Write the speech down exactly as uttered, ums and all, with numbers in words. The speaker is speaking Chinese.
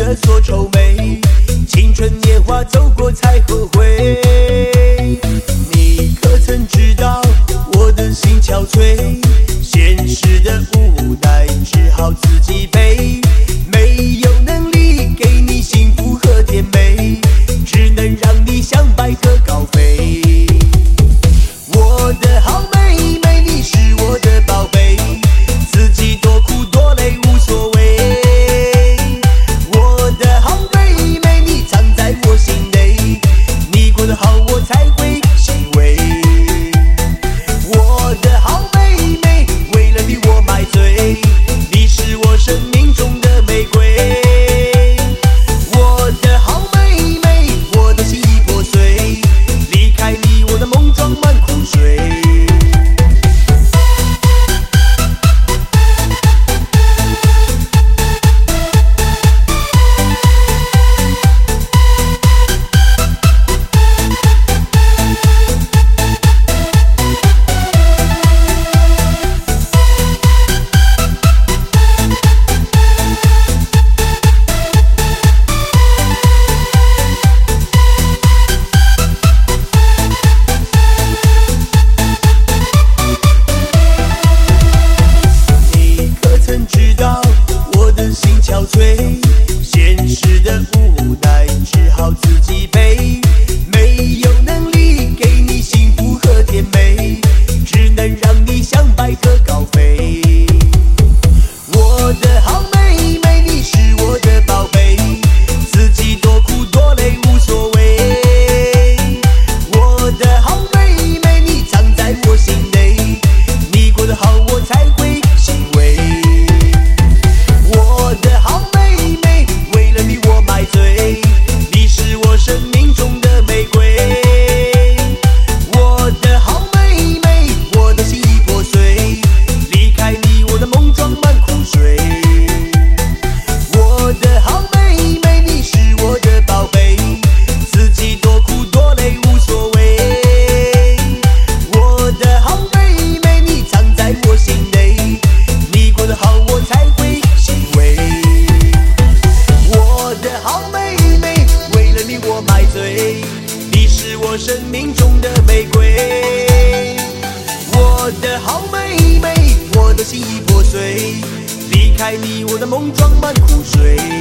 的所愁眉，青春年华走过才后悔。你可曾知道我的心憔悴，现实的无奈只好自己背，没有能力给你幸福和甜美，只能让你像白鹤高飞。我的好妹妹，你是我的宝贝，自己多苦多累无所谓。我的好妹妹，你藏在我心内，你过得好我才会欣慰。我的好妹妹，为了你我买醉，你是我生命中的玫瑰。我的好妹妹，我的心已破碎，离开你我的梦装满苦水。憔悴，现实的无奈只好自己背，没有能力给你幸福和甜美，只能让你像白鹤高飞。我的好妹妹，你是我的宝贝，自己多苦多累无所谓。我的好妹妹，你藏在我心内，你过得好我才会欣慰。我的好妹妹，为了你我买醉，你是我生命中的玫瑰。我的好妹妹，我的心已破碎，离开你我的梦装满苦水。我的好妹妹，你是我的宝贝，自己多苦多累无所谓。我的好妹妹，你藏在我心内，你过得好我才会欣慰。我的好妹妹，为了你我买醉，你是我生命中的玫瑰。我的好妹妹，我的心已破碎，离开你我的梦装满苦水。